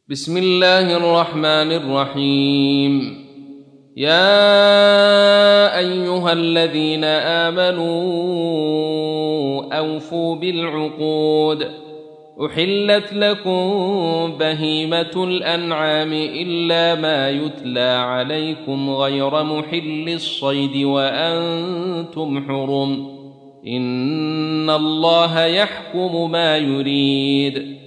بسم الله الرحمن الرحيم. يا أيها الذين آمنوا أوفوا بالعقود. أحلت لكم بهيمة الأنعام إلا ما يتلى عليكم غير محل الصيد وأنتم حرم. إن الله يحكم ما يريد.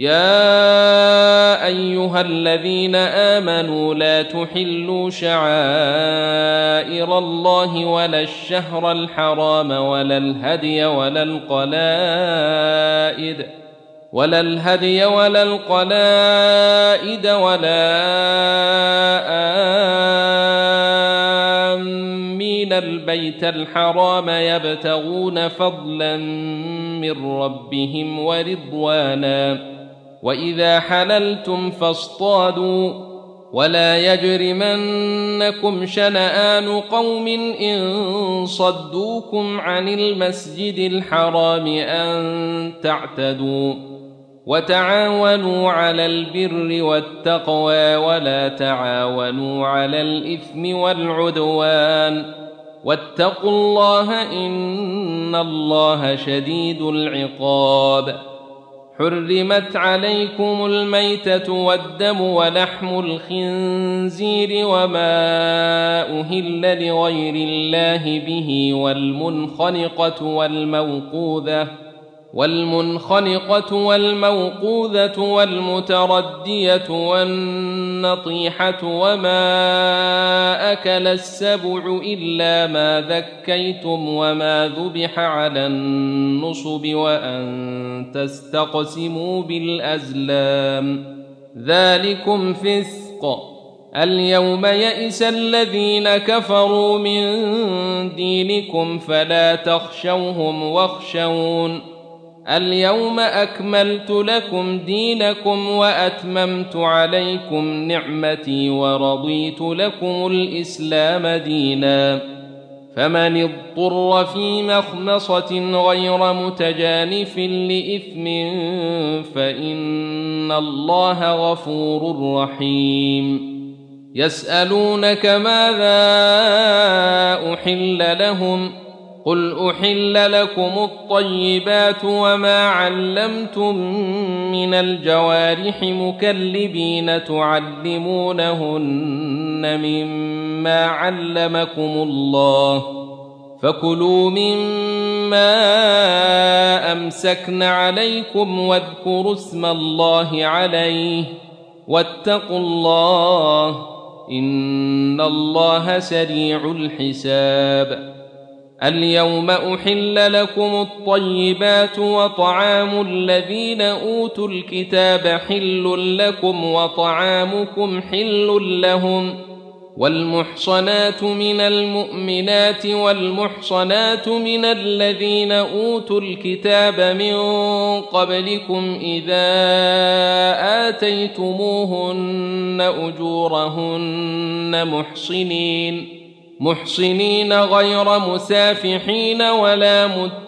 يا أيها الذين آمنوا لا تحلوا شعائر الله ولا الشهر الحرام ولا الهدي ولا القلائد ولا آمين البيت الحرام يبتغون فضلا من ربهم ورضوانا. وإذا حللتم فاصطادوا ولا يجرمنكم شنآن قوم إن صدوكم عن المسجد الحرام أن تعتدوا. وتعاونوا على البر والتقوى ولا تعاونوا على الإثم والعدوان واتقوا الله إن الله شديد العقاب. حرمت عليكم الميتة والدم ولحم الخنزير وما أهل لغير الله به والمنخنقة والموقوذة والمتردية والنطيحة وما أكل السبع إلا ما ذكيتم وما ذبح على النصب وأن تستقسموا بالأزلام ذلكم فسق. اليوم يئس الذين كفروا من دينكم فلا تخشوهم واخشون. اليوم أكملت لكم دينكم وأتممت عليكم نعمتي ورضيت لكم الإسلام دينا. فمن اضطر في مخمصة غير متجانف لإثم فإن الله غفور رحيم. يسألونك ماذا أحل لهم قل أحل لكم الطيبات وما علمتم من الجوارح مكلبين تعلمونهن مما علمكم الله فكلوا مما أمسكن عليكم واذكروا اسم الله عليه واتقوا الله إن الله سريع الحساب. اليوم أحل لكم الطيبات وطعام الذين أوتوا الكتاب حل لكم وطعامكم حل لهم. والمحصنات من المؤمنات والمحصنات من الذين أوتوا الكتاب من قبلكم إذا آتيتموهن أجورهن محصنين غير مسافحين ولا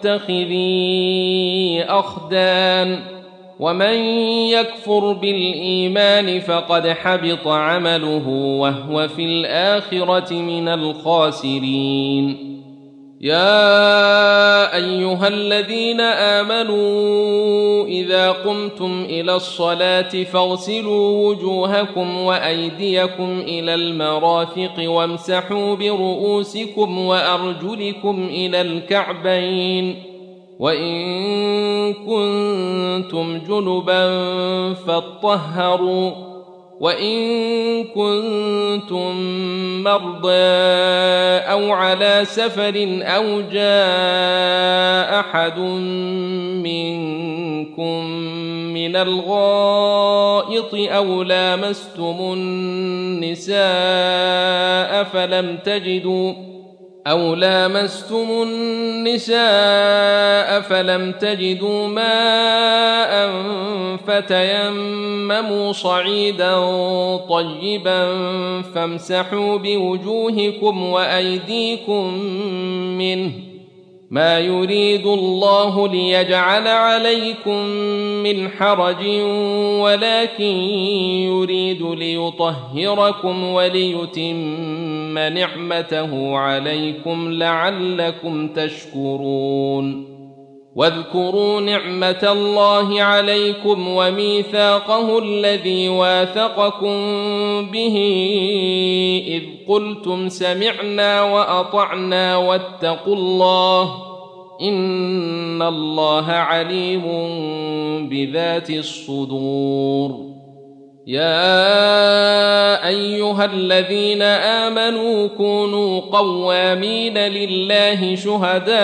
متخذي أخدان. ومن يكفر بالإيمان فقد حبط عمله وهو في الآخرة من الخاسرين. يا أيها الذين آمنوا إذا قمتم إلى الصلاة فاغسلوا وجوهكم وأيديكم إلى المرافق وامسحوا برؤوسكم وأرجلكم إلى الكعبين وإن كنتم جنبا فاطهروا وإن كنتم مرضى أو على سفر أو جاء أحد منكم من الغائط أو لامستم النساء فلم تجدوا ماء فتيمموا صعيدا طيبا فامسحوا بوجوهكم وأيديكم منه ما يريد الله ليجعل عليكم من حرج ولكن يريد ليطهركم وليتم نعمته عليكم لعلكم تشكرون واذكروا نعمة الله عليكم وميثاقه الذي واثقكم به إذ قلتم سمعنا وأطعنا واتقوا الله إن الله عليم بذات الصدور يا أيها الذين آمنوا كونوا قوامين لله شهداء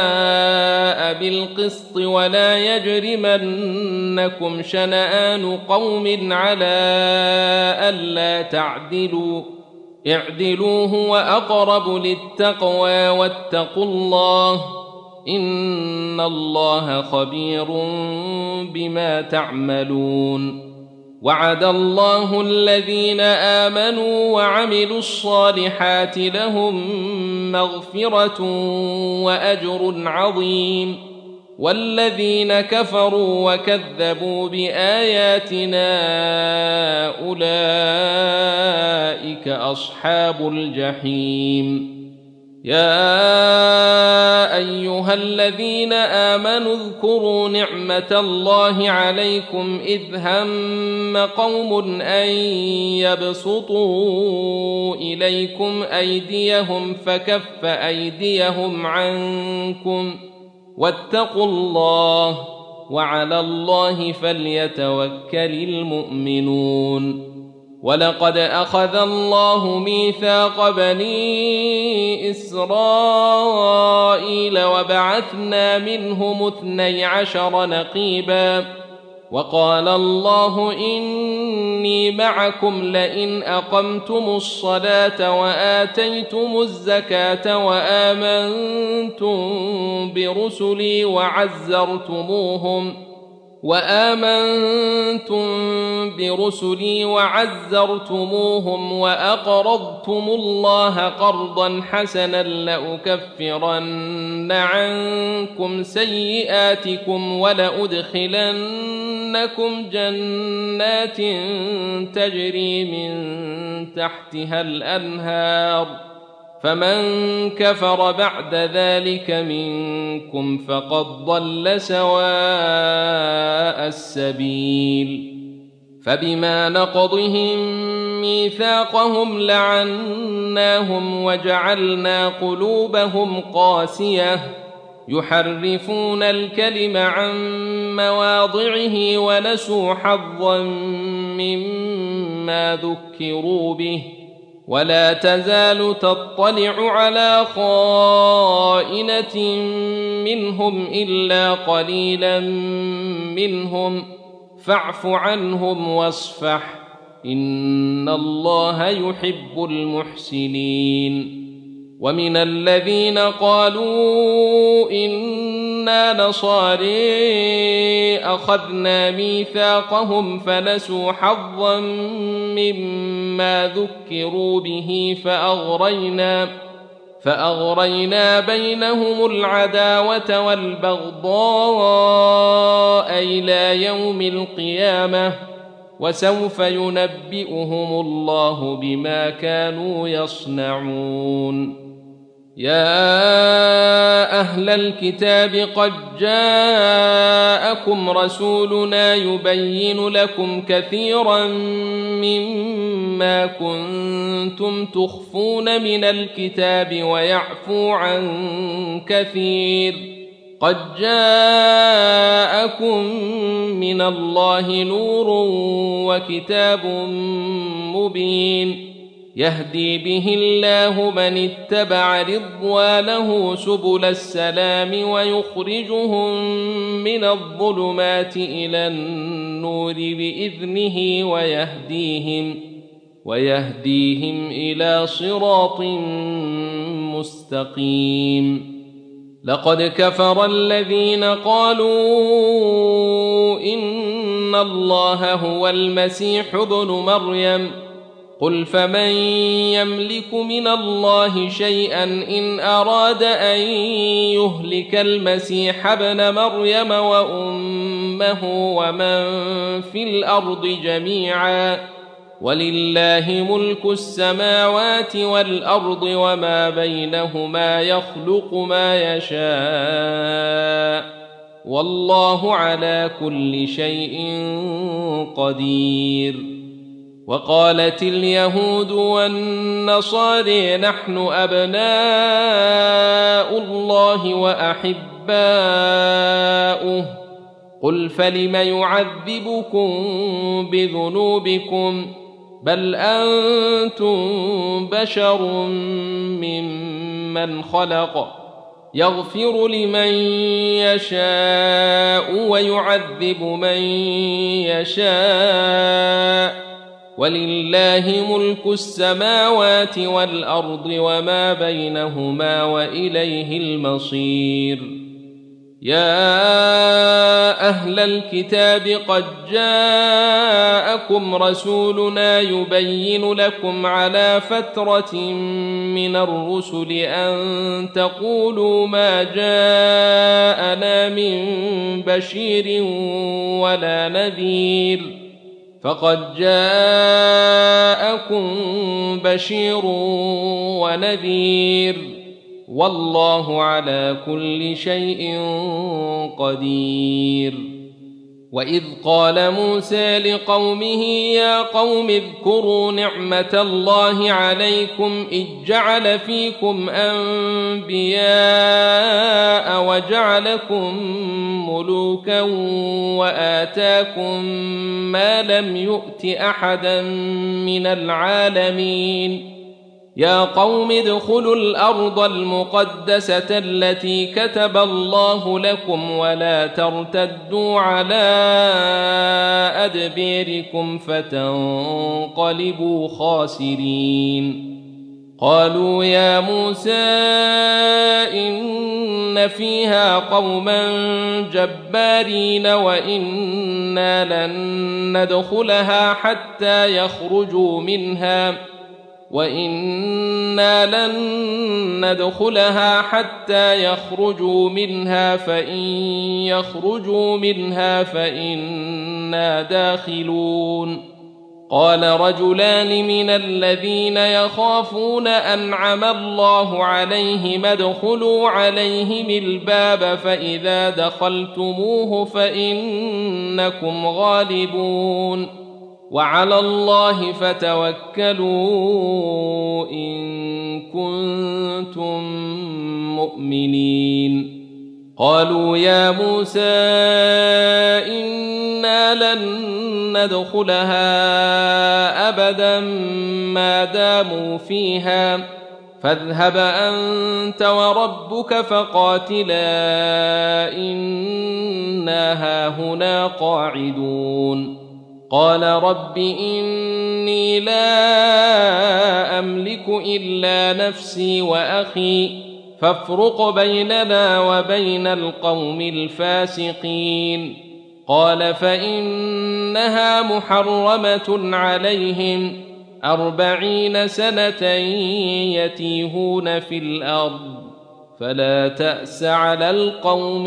بالقسط ولا يجرمنكم شنآن قوم على ألا تعدلوا اعدلوا هو أقرب للتقوى واتقوا الله إن الله خبير بما تعملون وعد الله الذين آمنوا وعملوا الصالحات لهم مغفرة وأجر عظيم والذين كفروا وكذبوا بآياتنا أولئك أصحاب الجحيم يا أيها الذين آمنوا اذكروا نعمة الله عليكم إذ هم قوم أن يبسطوا إليكم أيديهم فكف أيديهم عنكم واتقوا الله وعلى الله فليتوكل المؤمنون ولقد أخذ الله ميثاق بني إسرائيل وبعثنا منهم 12 نقيبا وقال الله إني معكم لئن أقمتم الصلاة وآتيتم الزكاة وآمنتم برسلي وعزرتموهم وأقرضتم الله قرضا حسنا لأكفرن عنكم سيئاتكم ولأدخلنكم جنات تجري من تحتها الأنهار فمن كفر بعد ذلك منكم فقد ضل سواء السبيل فبما نقضهم ميثاقهم لعناهم وجعلنا قلوبهم قاسية يحرفون الكلم عن مواضعه ونسوا حظا مما ذكروا به ولا تزال تطلع على خائنة منهم إلا قليلا منهم فاعف عنهم واصفح إن الله يحب المحسنين ومن الذين قالوا إنا نصارى أخذنا ميثاقهم فنسوا حظا مما ذكروا به فأغرينا بينهم العداوة والبغضاء إلى يوم القيامة وسوف ينبئهم الله بما كانوا يصنعون يا أهل الكتاب قد جاءكم رسولنا يبين لكم كثيرا مما كنتم تخفون من الكتاب ويعفو عن كثير قد جاءكم من الله نور وكتاب مبين يهدي به الله من اتبع رضوانه سبل السلام ويخرجهم من الظلمات إلى النور بإذنه ويهديهم إلى صراط مستقيم لقد كفر الذين قالوا إن الله هو المسيح ابن مريم قل فمن يملك من الله شيئا إن أراد أن يهلك المسيح ابن مريم وأمه ومن في الأرض جميعا ولله ملك السماوات والأرض وما بينهما يخلق ما يشاء والله على كل شيء قدير. وقالت اليهود والنصارى نحن أبناء الله وأحباؤه قل فلم يعذبكم بذنوبكم بل أنتم بشر ممن خلق يغفر لمن يشاء ويعذب من يشاء ولله ملك السماوات والأرض وما بينهما وإليه المصير. يا أهل الكتاب قد جاءكم رسولنا يبين لكم على فترة من الرسل أن تقولوا ما جاءنا من بشير ولا نذير فقد جاءكم بشير ونذير والله على كل شيء قدير. وإذ قال موسى لقومه يا قوم اذكروا نعمة الله عليكم إذ جعل فيكم أنبياء وجعلكم ملوكا وآتاكم ما لم يؤت أحدا من العالمين. يا قوم ادخلوا الأرض المقدسة التي كتب الله لكم ولا ترتدوا على أدبيركم فتنقلبوا خاسرين. قالوا يا موسى إن فيها قوما جبارين وإنا لن ندخلها حتى يخرجوا منها فإن يخرجوا منها فإنا داخلون. قال رجلان من الذين يخافون أنعم الله عليهم ادخلوا عليهم الباب فإذا دخلتموه فإنكم غالبون وعلى الله فتوكلوا إن كنتم مؤمنين. قالوا يا موسى إنا لن ندخلها أبدا ما داموا فيها فاذهب أنت وربك فقاتلا إنا هاهنا قاعدون. قال رب إني لا أملك إلا نفسي وأخي فافرق بيننا وبين القوم الفاسقين. قال فإنها محرمة عليهم 40 سنة يتيهون في الأرض فلا تأس على القوم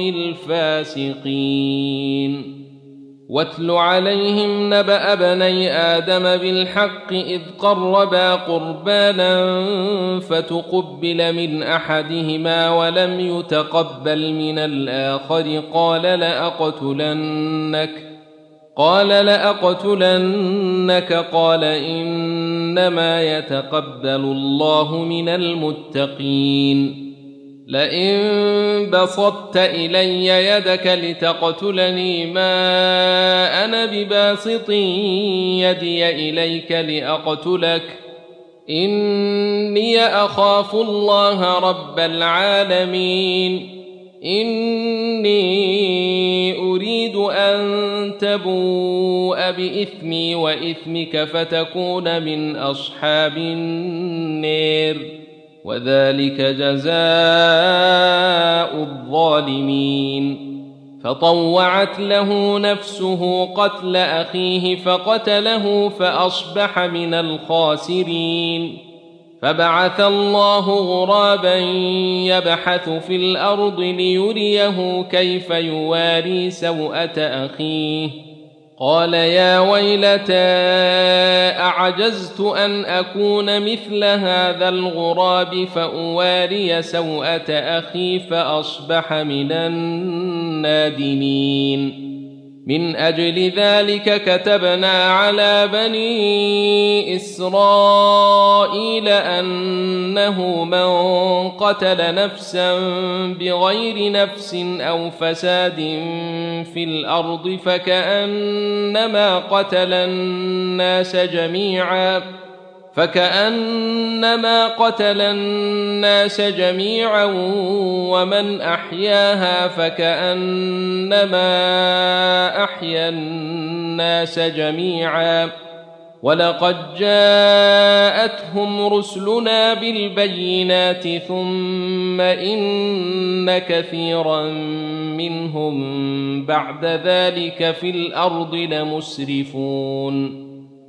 الفاسقين. واتل عليهم نبأ بني آدم بالحق إذ قربا قربانا فتقبل من أحدهما ولم يتقبل من الآخر قال لأقتلنك قال إنما يتقبل الله من المتقين. لئن بسطت إلي يدك لتقتلني ما أنا بباسط يدي إليك لأقتلك إني أخاف الله رب العالمين. إني أريد أن تبوء بإثمي وإثمك فتكون من أصحاب النار وذلك جزاء الظالمين. فطوعت له نفسه قتل أخيه فقتله فأصبح من الخاسرين. فبعث الله غرابا يبحث في الأرض ليريه كيف يواري سوءة أخيه، قال يا ويلتى أعجزت أن أكون مثل هذا الغراب فأواري سوءة أخي فأصبح من النادمين. من أجل ذلك كتبنا على بني إسرائيل أنه من قتل نفسا بغير نفس أو فساد في الأرض فكأنما قتل الناس جميعا ومن أحياها فكأنما أحيا الناس جميعا. ولقد جاءتهم رسلنا بالبينات ثم إن كثيرا منهم بعد ذلك في الأرض لمسرفون.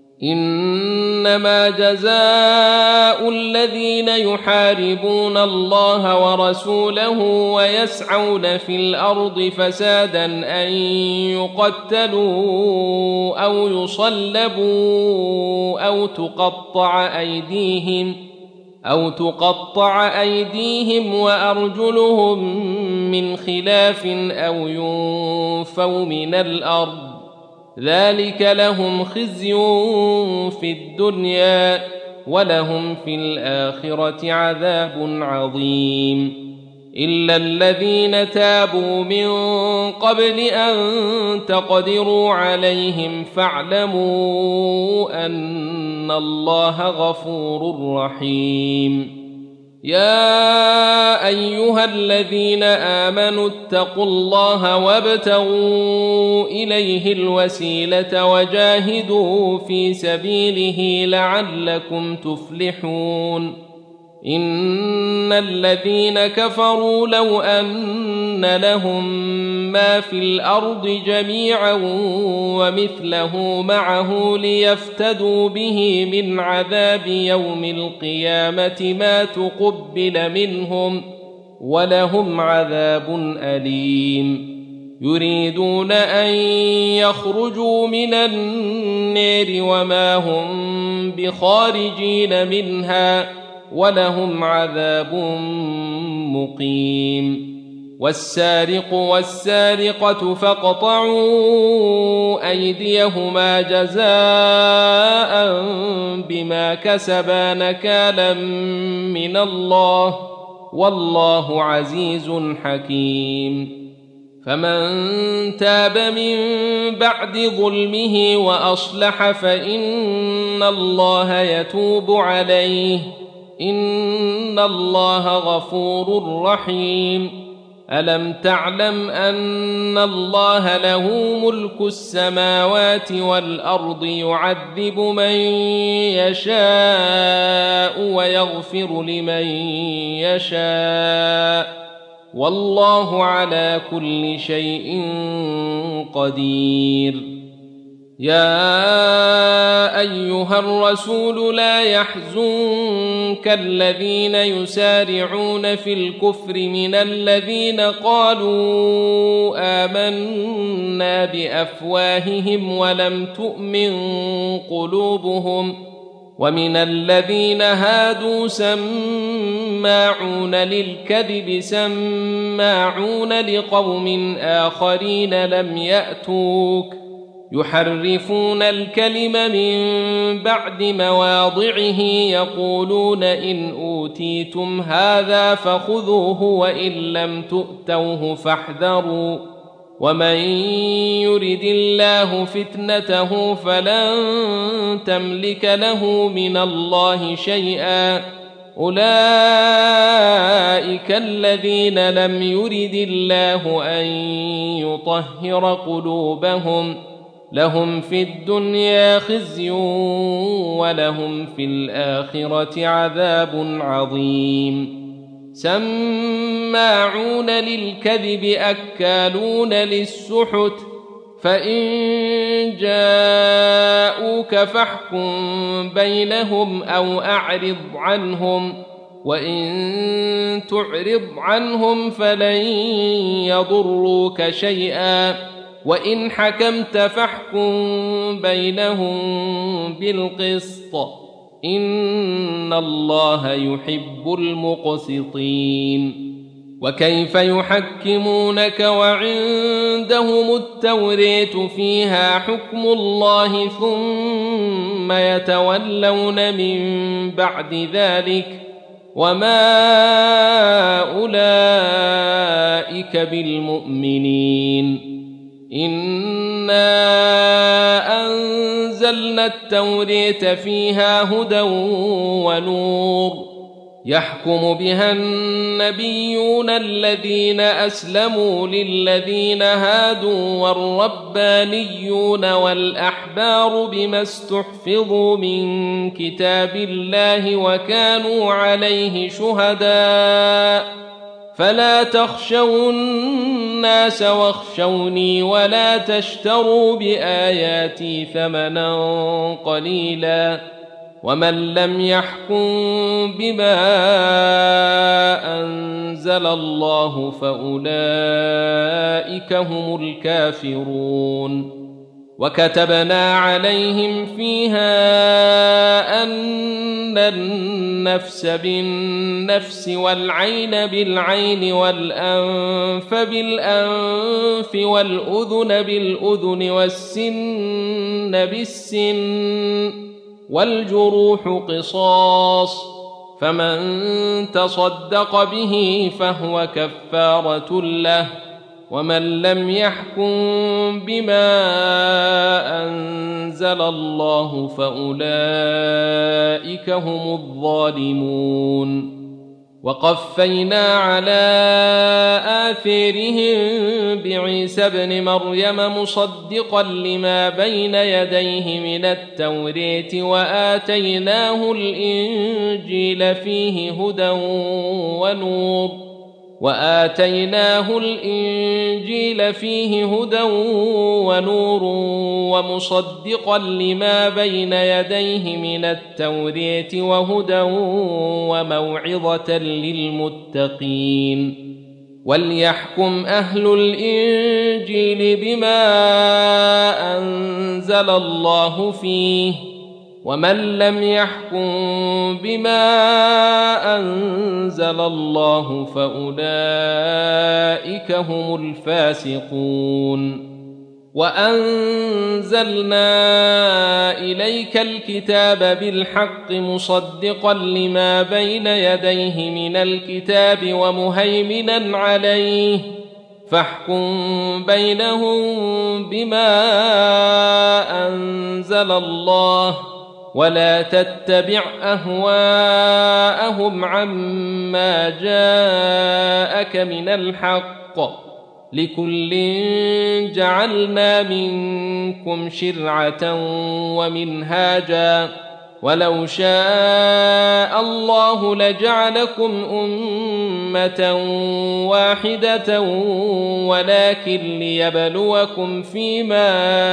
إنما جزاء الذين يحاربون الله ورسوله ويسعون في الأرض فسادا أن يقتلوا أو يصلبوا أو تقطع أيديهم وأرجلهم من خلاف أو ينفوا من الأرض، ذلك لهم خزي في الدنيا ولهم في الآخرة عذاب عظيم. إلا الذين تابوا من قبل أن تقدروا عليهم فاعلموا أن الله غفور رحيم. يا أيها الذين آمنوا اتقوا الله وابتغوا إليه الوسيلة وجاهدوا في سبيله لعلكم تفلحون. إن الذين كفروا لو أن لهم ما في الأرض جميعا ومثله معه ليفتدوا به من عذاب يوم القيامة ما تقبل منهم ولهم عذاب أليم. يريدون أن يخرجوا من النار وما هم بخارجين منها ولهم عذاب مقيم. والسارق والسارقة فاقطعوا أيديهما جزاء بما كسبا نكالا من الله والله عزيز حكيم. فمن تاب من بعد ظلمه وأصلح فإن الله يتوب عليه إن الله غفور رحيم. ألم تعلم أن الله له ملك السماوات والأرض يعذب من يشاء ويغفر لمن يشاء والله على كل شيء قدير. يا أيها الرسول لا يحزنك الذين يسارعون في الكفر من الذين قالوا آمنا بأفواههم ولم تؤمن قلوبهم ومن الذين هادوا سماعون للكذب سماعون لقوم آخرين لم يأتوك يحرفون الكلم من بعد مواضعه يقولون إن أوتيتم هذا فخذوه وإن لم تؤتوه فاحذروا ومن يرد الله فتنته فلن تملك له من الله شيئا. أولئك الذين لم يرد الله أن يطهر قلوبهم لهم في الدنيا خزي ولهم في الآخرة عذاب عظيم. سماعون للكذب أكالون للسحت فإن جاءوك فاحكم بينهم أو أعرض عنهم وإن تعرض عنهم فلن يضروك شيئا وإن حكمت فاحكم بينهم بالقسط إن الله يحب المقسطين وكيف يحكمونك وعندهم التوراة فيها حكم الله ثم يتولون من بعد ذلك وما أولئك بالمؤمنين إنا أنزلنا التوراة فيها هدى ونور يحكم بها النبيون الذين أسلموا للذين هادوا والربانيون والأحبار بما استحفظوا من كتاب الله وكانوا عليه شهداء فلا تخشوا الناس واخشوني ولا تشتروا بآياتي ثمنا قليلا ومن لم يحكم بما أنزل الله فأولئك هم الكافرون وكتبنا عليهم فيها أن النفس بالنفس والعين بالعين والأنف بالأنف والأذن بالأذن والسن بالسن والجروح قصاص فمن تصدق به فهو كفارة له ومن لم يحكم بما أنزل الله فأولئك هم الظالمون وقفينا على آثارهم بعيسى ابن مريم مصدقا لما بين يديه من التوراة وآتيناه الإنجيل فيه هدى ونور ومصدقا لما بين يديه من التوراة وهدى وموعظة للمتقين وليحكم أهل الإنجيل بما أنزل الله فيه ومن لم يحكم بما أنزل الله فأولئك هم الفاسقون وأنزلنا إليك الكتاب بالحق مصدقا لما بين يديه من الكتاب ومهيمنا عليه فاحكم بينهم بما أنزل الله ولا تتبع أهواءهم عما جاءك من الحق لكل جعلنا منكم شرعة ومنهاجا ولو شاء الله لجعلكم أمة واحدة ولكن ليبلوكم فيما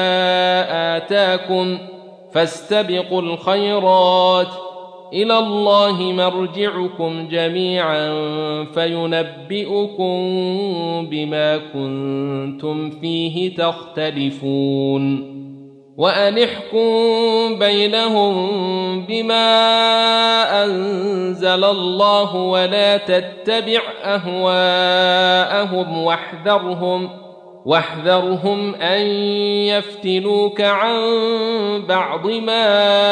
آتاكم فاستبقوا الخيرات إلى الله مرجعكم جميعا فينبئكم بما كنتم فيه تختلفون وأن احكم بينهم بما أنزل الله ولا تتبع أهواءهم واحذرهم أن يفتنوك عن بعض ما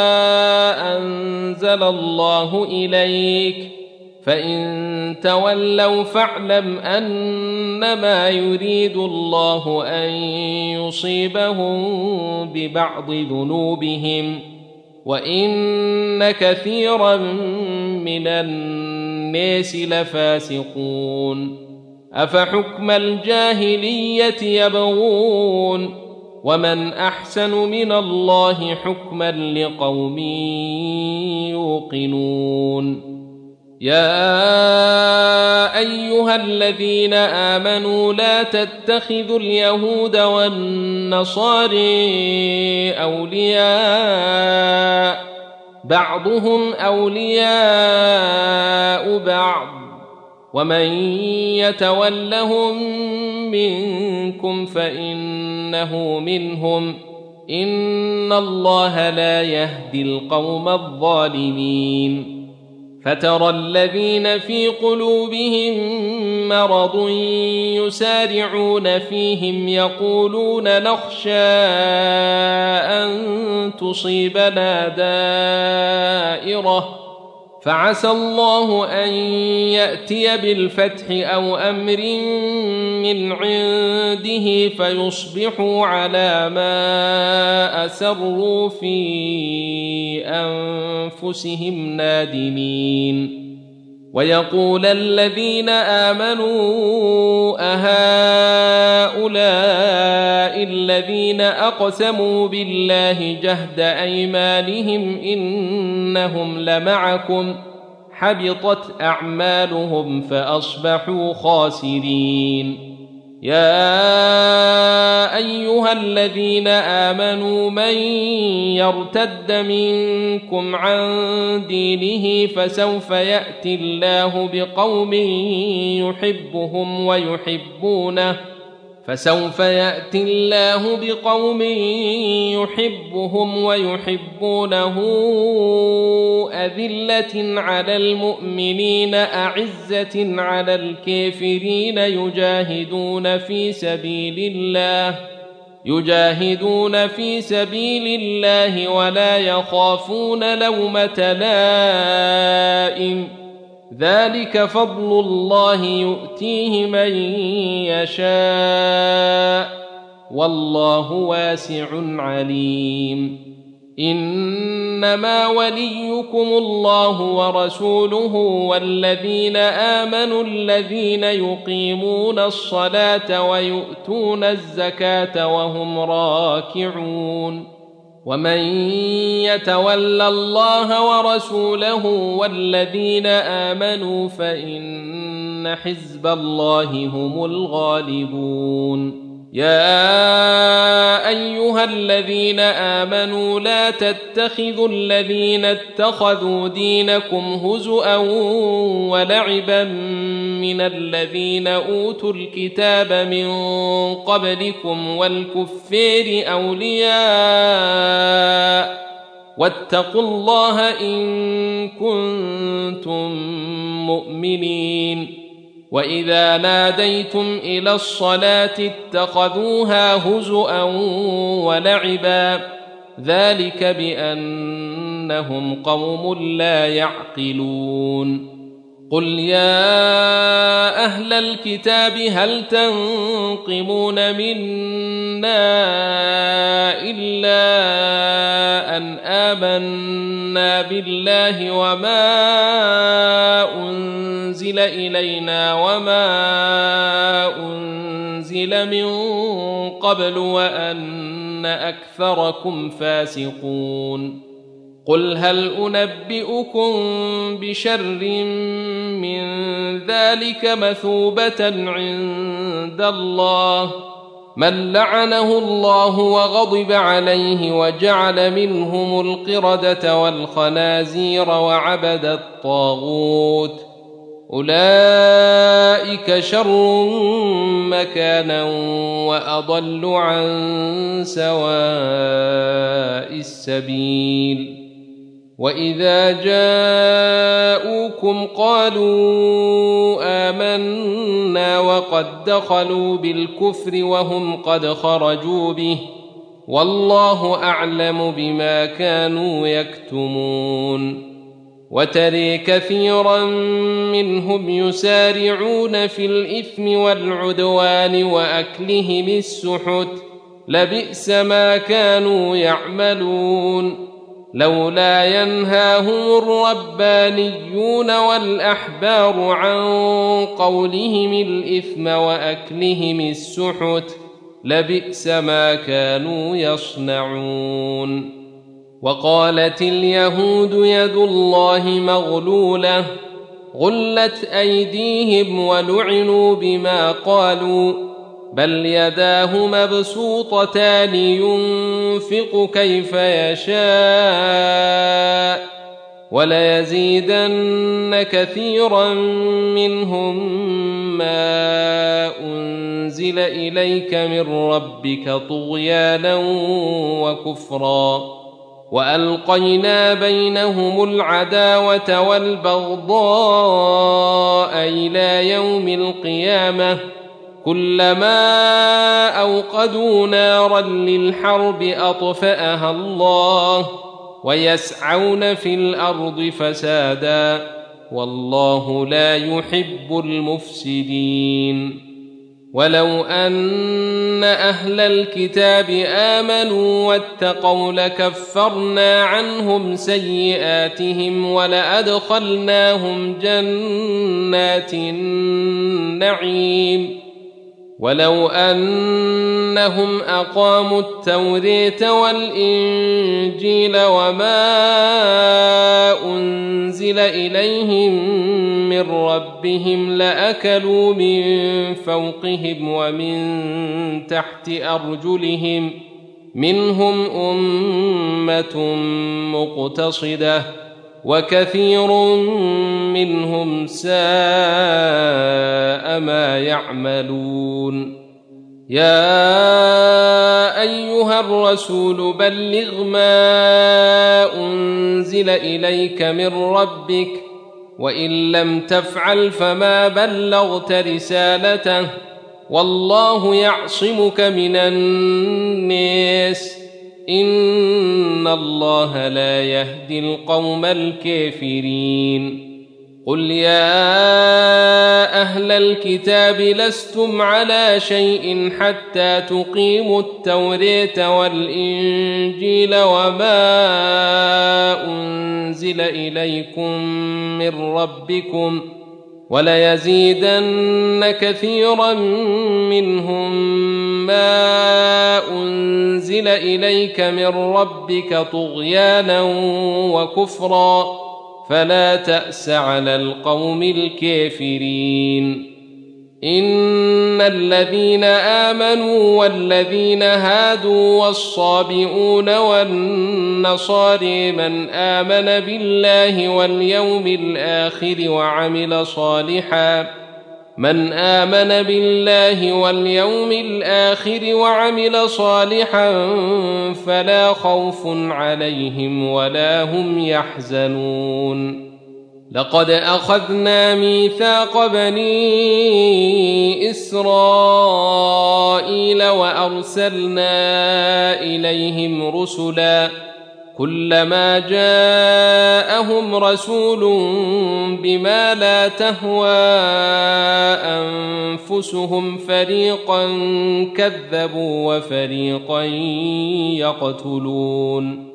أنزل الله إليك فإن تولوا فاعلم أنما يريد الله أن يصيبهم ببعض ذنوبهم وإن كثيرا من الناس لفاسقون أفحكم الجاهلية يبغون ومن أحسن من الله حكما لقوم يوقنون يا أيها الذين آمنوا لا تتخذوا اليهود والنصارى أولياء بعضهم أولياء بعض ومن يتولهم منكم فإنه منهم إن الله لا يهدي القوم الظالمين فترى الذين في قلوبهم مرض يسارعون فيهم يقولون نخشى أن تصيبنا دائرة فعسى الله أن يأتي بالفتح أو أمر من عنده فيصبحوا على ما أسروا في أنفسهم نادمين ويقول الذين آمنوا أهؤلاء الذين أقسموا بالله جهد أيمانهم إنهم لمعكم حبطت أعمالهم فأصبحوا خاسرين يا أيها الذين آمنوا من يرتد منكم عن دينه فسوف يأتي الله بقوم يحبهم ويحبونه أذلة على المؤمنين أعزة على الكافرين يجاهدون في سبيل الله ولا يخافون لومة لائم ذلك فضل الله يؤتيه من يشاء والله واسع عليم إنما وليكم الله ورسوله والذين آمنوا الذين يقيمون الصلاة ويؤتون الزكاة وهم راكعون ومن يتول الله ورسوله والذين آمنوا فإن حزب الله هم الغالبون يا أيها الذين آمنوا لا تتخذوا الذين اتخذوا دينكم هزؤا ولعبا من الذين أوتوا الكتاب من قبلكم والكفار أولياء واتقوا الله إن كنتم مؤمنين وإذا ناديتم إلى الصلاة اتخذوها هزؤا ولعبا ذلك بأنهم قوم لا يعقلون قل يا أهل الكتاب هل تنقمون منا إلا أن آمنا بالله وما أنزل إلينا وما أنزل من قبل وأن أكثركم فاسقون قل هل أنبئكم بشر من ذلك مثوبة عند الله من لعنه الله وغضب عليه وجعل منهم القردة والخنازير وعبد الطاغوت أولئك شر مكانا وأضل عن سواء السبيل وإذا جاءوكم قالوا آمنا وقد دخلوا بالكفر وهم قد خرجوا به والله أعلم بما كانوا يكتمون وترى كثيرا منهم يسارعون في الإثم والعدوان وأكلهم السحت لبئس ما كانوا يعملون لولا ينهاهم الربانيون والأحبار عن قولهم الإثم وأكلهم السحت لبئس ما كانوا وقالت اليهود يد الله مغلولة غلت أيديهم ولعنوا بما قالوا بل يداه مبسوطتان ينفق كيف يشاء وليزيدن كثيرا منهم ما أنزل إليك من ربك طغيانا وكفرا وألقينا بينهم العداوة والبغضاء إلى يوم القيامة كلما أوقدوا نارا للحرب أطفأها الله ويسعون في الأرض فسادا والله لا يحب المفسدين ولو أن أهل الكتاب آمنوا واتقوا لكفرنا عنهم سيئاتهم ولأدخلناهم جنات النعيم ولو أنهم أقاموا التوراة والإنجيل وما أنزل إليهم من ربهم لأكلوا من فوقهم ومن تحت أرجلهم منهم أمة مقتصدة وكثير منهم ساء ما يعملون يا أيها الرسول بلغ ما أنزل إليك من ربك وإن لم تفعل فما بلغت رسالته والله يعصمك من الناس إن الله لا يهدي القوم الكافرين قل يا أهل الكتاب لستم على شيء حتى تقيموا التوراة والإنجيل وما أنزل إليكم من ربكم وليزيدن كثيرا منهم ما أنزل إليك من ربك طغيانا وكفرا فلا تأس على القوم الكافرين إن الذين آمنوا والذين هادوا والصابئون والنصارى من آمن بالله واليوم الآخر وعمل صالحا فلا خوف عليهم ولا هم يحزنون لقد أخذنا ميثاق بني إسرائيل وأرسلنا إليهم رسلا كلما جاءهم رسول بما لا تهوى أنفسهم فريقا كذبوا وفريقا يقتلون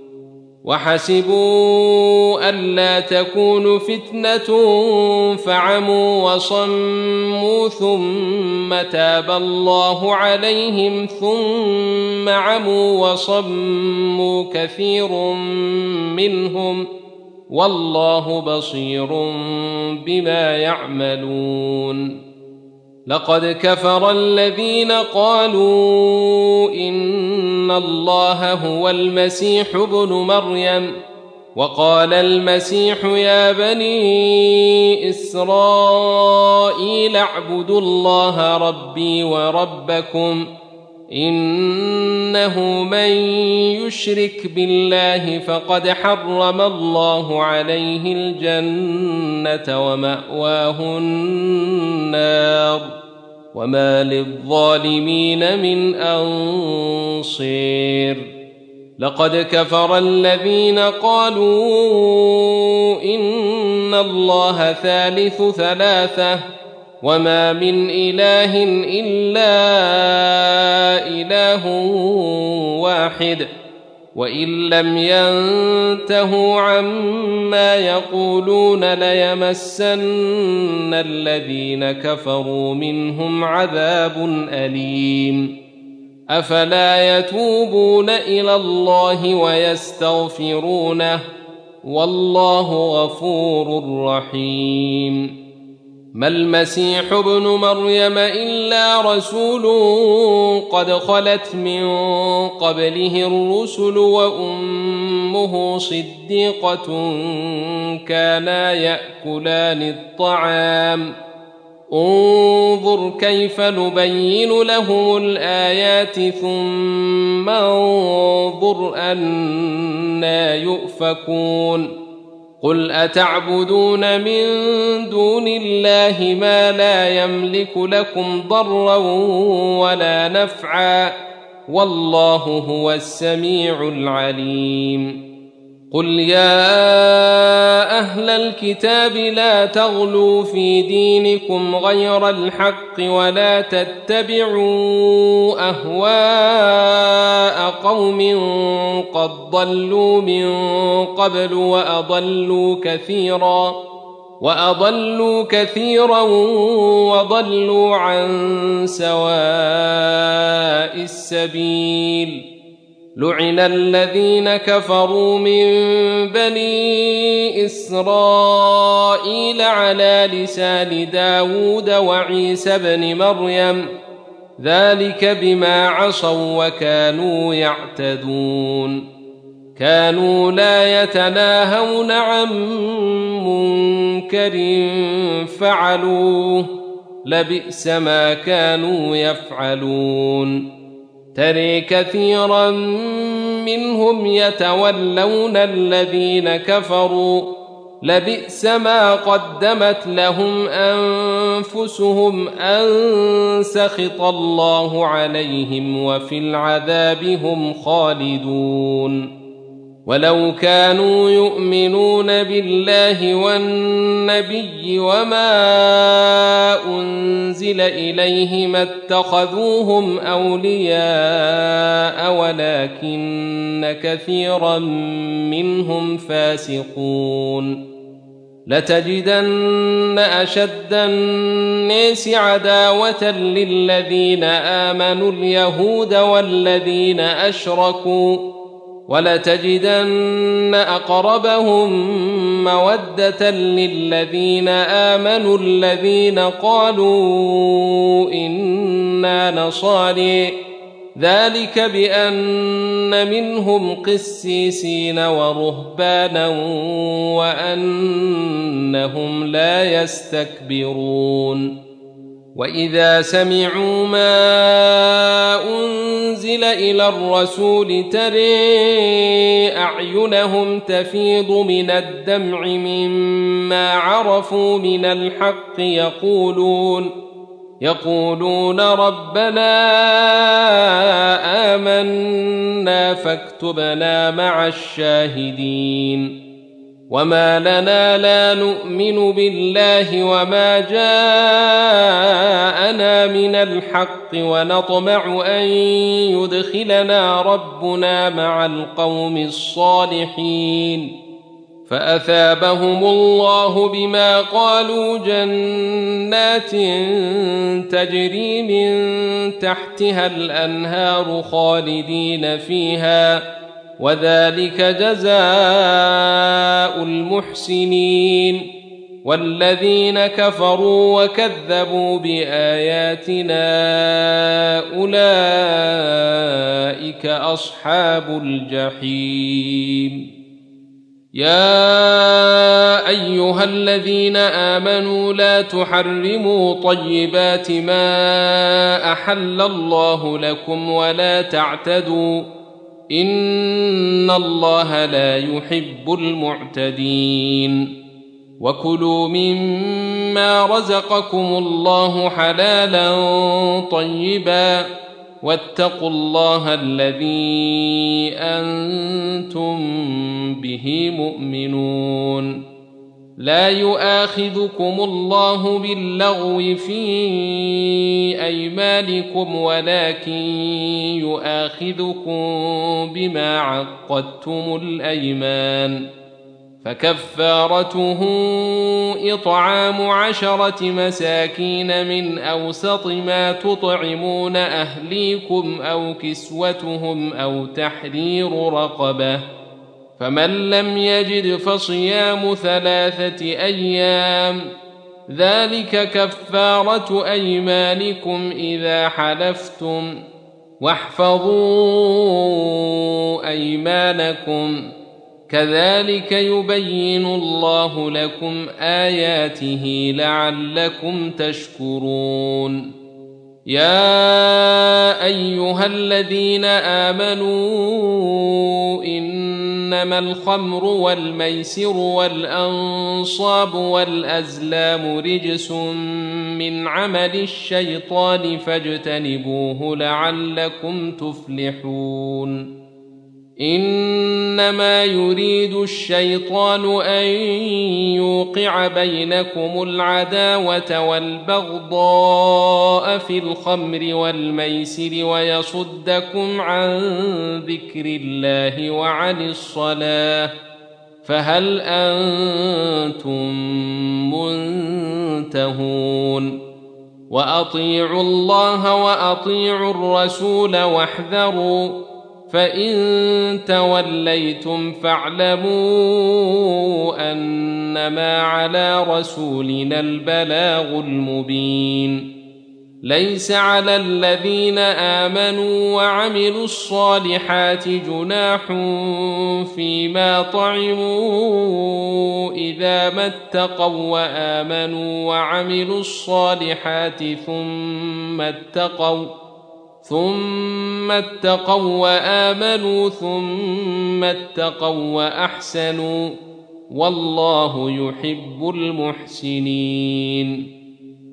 وحسبوا ألا تكون فتنة فعموا وصموا ثم تاب الله عليهم ثم عموا وصموا كثير منهم والله بصير بما يعملون لقد كفر الذين قالوا إن الله هو المسيح ابن مريم وقال المسيح يا بني إسرائيل اعبدوا الله ربي وربكم إنه من يشرك بالله فقد حرم الله عليه الجنة ومأواه النار وما للظالمين من أنصير لقد كفر الذين قالوا إن الله ثالث ثلاثة وما من إله إلا إله واحد وإن لم ينتهوا عما يقولون ليمسن الذين كفروا منهم عذاب أليم أفلا يتوبون إلى الله ويستغفرونه والله غفور رحيم. ما المسيح ابن مريم إلا رسول قد خلت من قبله الرسل وأمه صديقة كانا يأكلان الطعام انظر كيف نبين لهم الآيات ثم انظر أنى يؤفكون. قل أتعبدون من دون الله ما لا يملك لكم ضرا ولا نفعا والله هو السميع العليم. قل يا أهل الكتاب لا تغلوا في دينكم غير الحق ولا تتبعوا أهواء قوم قد ضلوا من قبل وأضلوا كثيرا وضلوا عن سواء السبيل. لعن الذين كفروا من بني إسرائيل على لسان داود وعيسى بن مريم ذلك بما عصوا وكانوا يعتدون. كانوا لا يتناهون عن منكر فعلوه لبئس ما كانوا يفعلون. ترى كثيرا منهم يتولون الذين كفروا لبئس ما قدمت لهم أنفسهم أن سخط الله عليهم وفي العذاب هم خالدون. ولو كانوا يؤمنون بالله والنبي وما أنزل إليه ما اتخذوهم أولياء ولكن كثيرا منهم فاسقون. لتجدن أشد الناس عداوة للذين آمنوا اليهود والذين أشركوا ولتجدن أقربهم مودة للذين آمنوا الذين قالوا إنا نصارى ذلك بأن منهم قسيسين ورهبانا وأنهم لا يستكبرون. وإذا سمعوا ما أنزل إلى الرسول ترى أعينهم تفيض من الدمع مما عرفوا من الحق يقولون ربنا آمنا فاكتبنا مع الشاهدين. وما لنا لا نؤمن بالله وما جاءنا من الحق ونطمع أن يدخلنا ربنا مع القوم الصالحين فأثابهم الله بما قالوا جنات تجري من تحتها الأنهار خالدين فيها وذلك جزاء المحسنين. والذين كفروا وكذبوا بآياتنا أولئك أصحاب الجحيم. يا أيها الذين آمنوا لا تحرموا طيبات ما أحل الله لكم ولا تعتدوا إن الله لا يحب المعتدين. وكلوا مما رزقكم الله حلالا طيبا واتقوا الله الذي أنتم به مؤمنون. لا يؤاخذكم الله باللغو في أيمانكم ولكن يؤاخذكم بما عقدتم الأيمان فكفارته إطعام 10 مساكين من أوسط ما تطعمون أهليكم أو كسوتهم أو تحرير رقبة فمن لم يجد فصيام 3 أيام ذلك كفارة أيمانكم إذا حلفتم واحفظوا أيمانكم كذلك يبين الله لكم آياته لعلكم تشكرون يا أيها الذين آمنوا إنما الخمر والميسر والأنصاب والأزلام رجس من عمل الشيطان فاجتنبوه لعلكم تفلحون إنما يريد الشيطان أن يوقع بينكم العداوة والبغضاء في الخمر والميسر ويصدكم عن ذكر الله وعن الصلاة فهل أنتم منتهون وأطيعوا الله وأطيعوا الرسول واحذروا فإن توليتم فاعلموا أنما على رسولنا البلاغ المبين ليس على الذين آمنوا وعملوا الصالحات جناح فيما طعموا إذا ما اتقوا وآمنوا وعملوا الصالحات ثم اتقوا وآمنوا ثم اتقوا وأحسنوا والله يحب المحسنين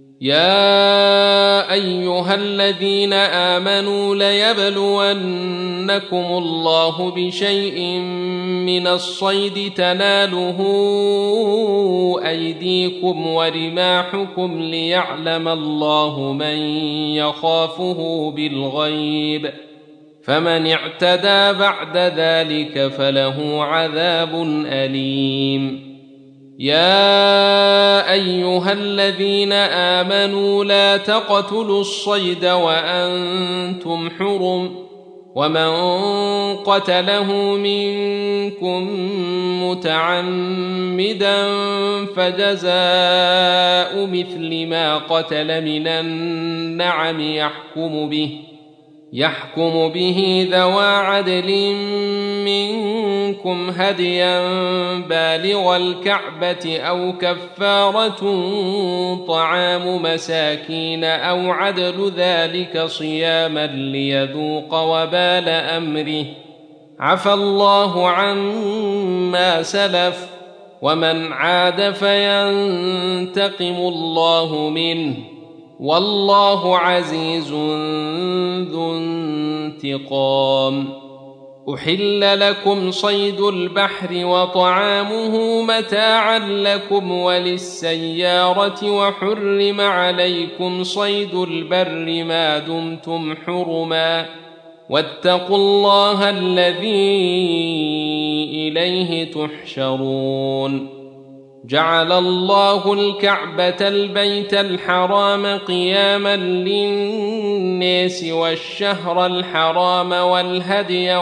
يا أيها الذين آمنوا ليبلونكم الله بشيء من الصيد تناله أيديكم ورماحكم ليعلم الله من يخافه بالغيب فمن اعتدى بعد ذلك فله عذاب أليم يا أيها الذين آمنوا لا تقتلوا الصيد وأنتم حرم ومن قتله منكم متعمدا فجزاء مثل ما قتل من النعم يحكم به ذوى عدل منكم هديا بالغ الكعبة أو كفارة طعام مساكين أو عدل ذلك صياما ليذوق وبال أمره عفى الله عما سلف ومن عاد فينتقم الله منه والله عزيز ذو انتقام أحل لكم صيد البحر وطعامه متاعا لكم وللسيارة وحرم عليكم صيد البر ما دمتم حرما واتقوا الله الذي إليه تحشرون جعل الله الكعبة البيت الحرام قياما للناس والشهر الحرام والهدي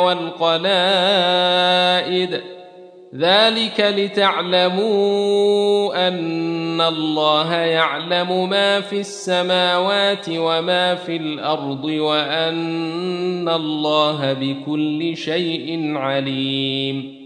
والقلائد ذلك لتعلموا أن الله يعلم ما في السماوات وما في الأرض وأن الله بكل شيء عليم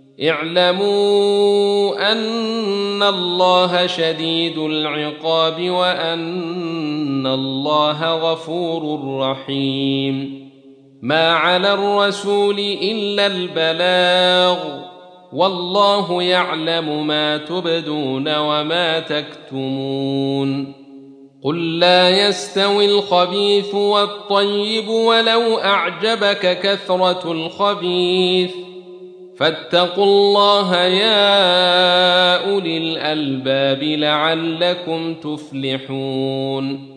اعلموا أن الله شديد العقاب وأن الله غفور رحيم ما على الرسول إلا البلاغ والله يعلم ما تبدون وما تكتمون قل لا يستوي الخبيث والطيب ولو أعجبك كثرة الخبيث فاتقوا الله يا أولي الألباب لعلكم تفلحون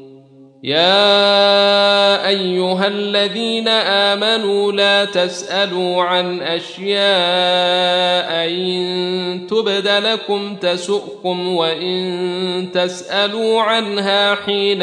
يا أيها الذين آمنوا لا تسألوا عن أشياء إن تبد لكم تسؤكم وإن تسألوا عنها حين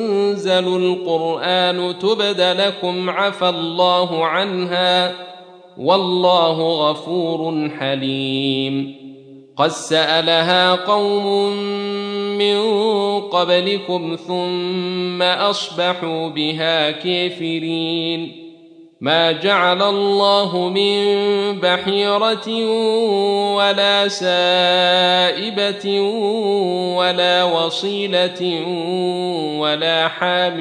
ينزل القرآن تبد لكم عفى الله عنها والله غفور حليم. قد سألها قوم من قبلكم ثم أصبحوا بها كافرين. ما جعل الله من بحيرة ولا سائبة ولا وصيلة ولا حام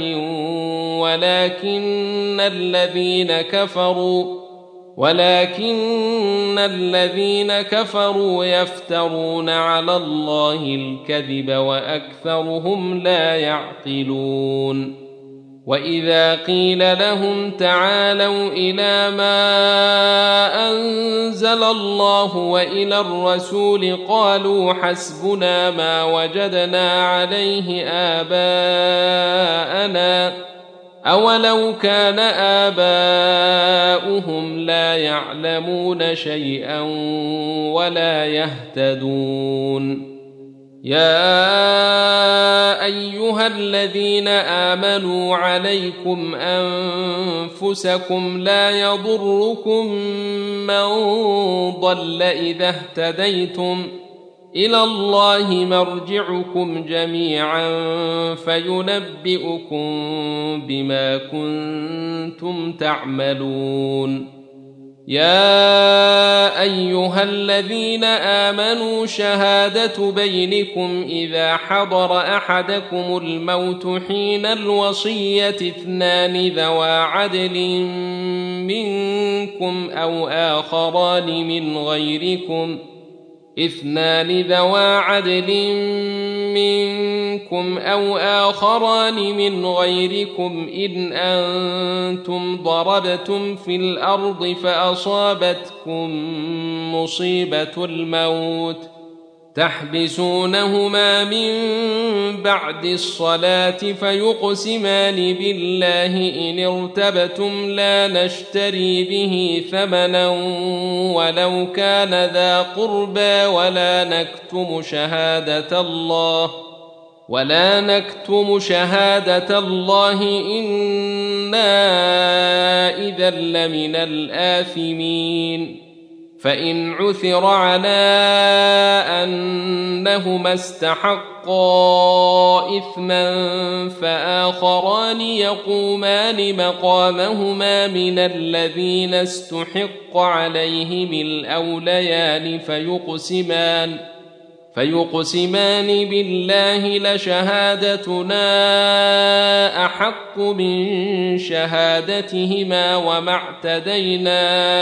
ولكن الذين كفروا يفترون على الله الكذب وأكثرهم لا يعقلون. وإذا قيل لهم تعالوا إلى ما أنزل الله وإلى الرسول قالوا حسبنا ما وجدنا عليه آباءنا أولو كان آباؤهم لا يعلمون شيئا ولا يهتدون. يا أيها الذين آمنوا عليكم أنفسكم لا يضركم من ضل إذا اهتديتم إلى الله مرجعكم جميعا فينبئكم بما كنتم تعملون. يا أيها الذين آمنوا شهادة بينكم إذا حضر أحدكم الموت حين الوصية 2 ذوى عدل منكم أو آخران من غيركم إن أنتم ضربتم في الأرض فأصابتكم مصيبة الموت تحبسونهما من بعد الصلاة فيقسمان بالله إن ارتبتم لا نشتري به ثمنا ولو كان ذا قربى ولا نكتم شهادة الله إنا إذا لمن الآثمين. فإن عثر على أنهما استحقا إثما فآخران يقومان مقامهما من الذين استحق عليهم الأوليان فيقسمان بالله لشهادتنا أحق من شهادتهما وما اعتدينا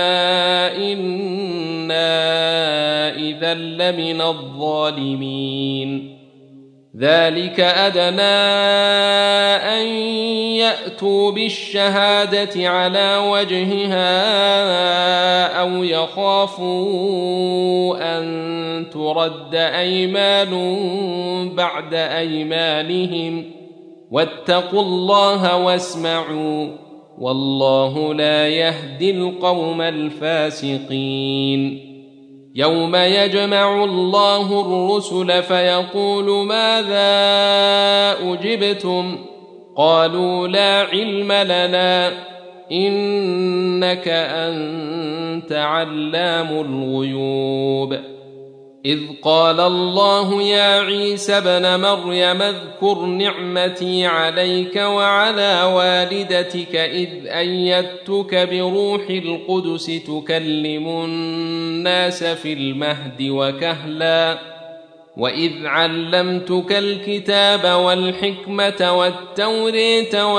إنا إذا لمن الظالمين. ذلك أدنى أن يأتوا بالشهادة على وجهها أو يخافوا أن ترد أيمان بعد أيمانهم واتقوا الله واسمعوا والله لا يهدي القوم الفاسقين. يوم يجمع الله الرسل فيقول ماذا أجبتم قالوا لا علم لنا إنك أنت علام الغيوب. إذ قال الله يا عيسى ابن مريم اذكر نعمتي عليك وعلى والدتك إذ أيدتك بروح القدس تكلم الناس في المهد وكهلا وإذ علمتك الكتاب والحكمة والتوراة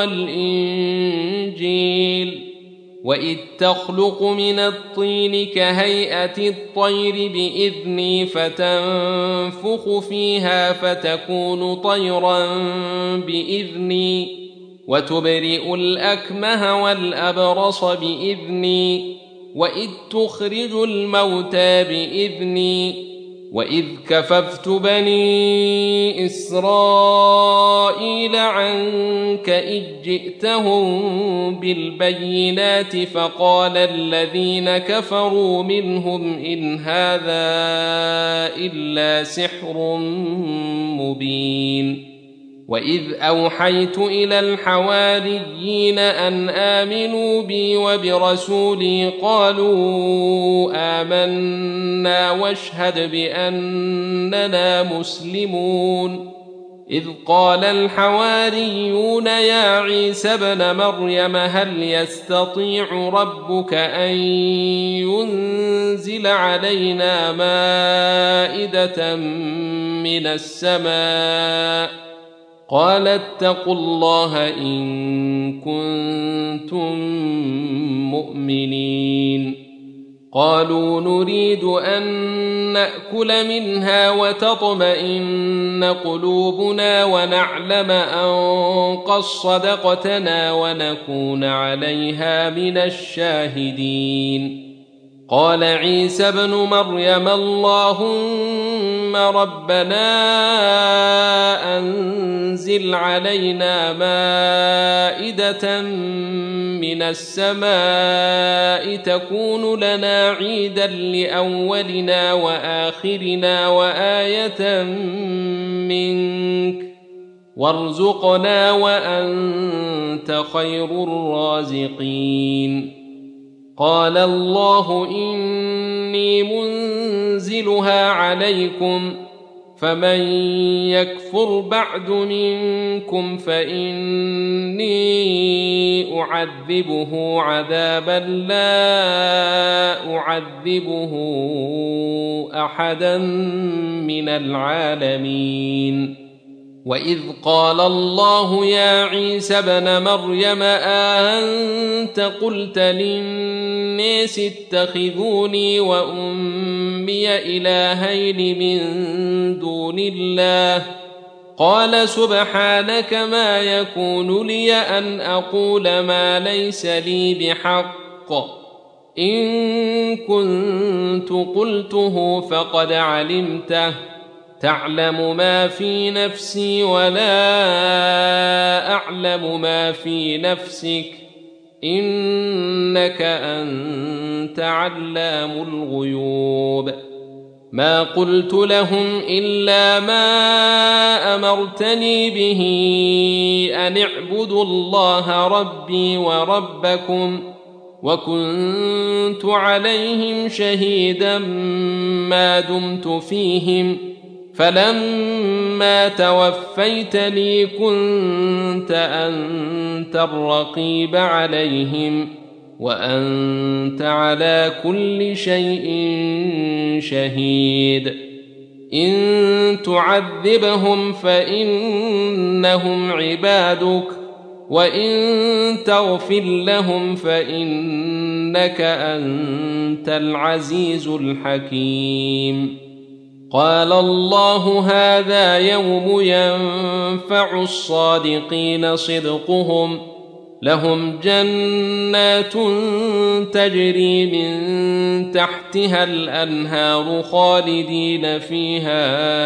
والإنجيل وإذ تخلق من الطين كهيئة الطير بإذني فتنفخ فيها فتكون طيرا بإذني وتبرئ الأكمه والأبرص بإذني وإذ تخرج الموتى بإذني وإذ كففت بني إسرائيل عنك إذ جئتهم بالبينات فقال الذين كفروا منهم إن هذا إلا سحر مبين. وإذ أوحيت إلى الحواريين أن آمنوا بي وبرسولي قالوا آمنا واشهد بأننا مسلمون إذ قال الحواريون يا عيسى ابن مريم هل يستطيع ربك أن ينزل علينا مائدة من السماء قال اتقوا الله إن كنتم مؤمنين قالوا نريد أن نأكل منها وتطمئن قلوبنا ونعلم أن قد صدقتنا ونكون عليها من الشاهدين قال عيسى ابن مريم اللهم ربنا أنزل علينا مائدة من السماء تكون لنا عيدا لأولنا وآخرنا وآية منك وارزقنا وأنت خير الرازقين قال الله إني منزلها عليكم فمن يكفر بعد منكم فإني أعذبه عذابا لا أعذبه أحدا من العالمين وإذ قال الله يا عيسى ابن مريم أأنت قلت للناس اتخذوني وأمي إلهين من دون الله قال سبحانك ما يكون لي أن أقول ما ليس لي بحق إن كنت قلته فقد علمته تعلم ما في نفسي ولا أعلم ما في نفسك إنك أنت علام الغيوب ما قلت لهم إلا ما أمرتني به أن اعبدوا الله ربي وربكم وكنت عليهم شهيدا ما دمت فيهم فلما توفيتني كنت أنت الرقيب عليهم وأنت على كل شيء شهيد إن تعذبهم فإنهم عبادك وإن تغفر لهم فإنك أنت العزيز الحكيم قال الله هذا يوم ينفع الصادقين صدقهم لهم جنات تجري من تحتها الأنهار خالدين فيها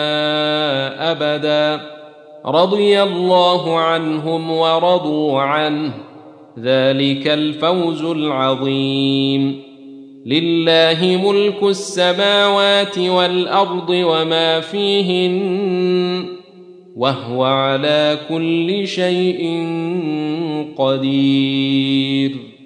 أبدا رضي الله عنهم ورضوا عنه ذلك الفوز العظيم لله ملك السماوات والأرض وما فيهن وهو على كل شيء قدير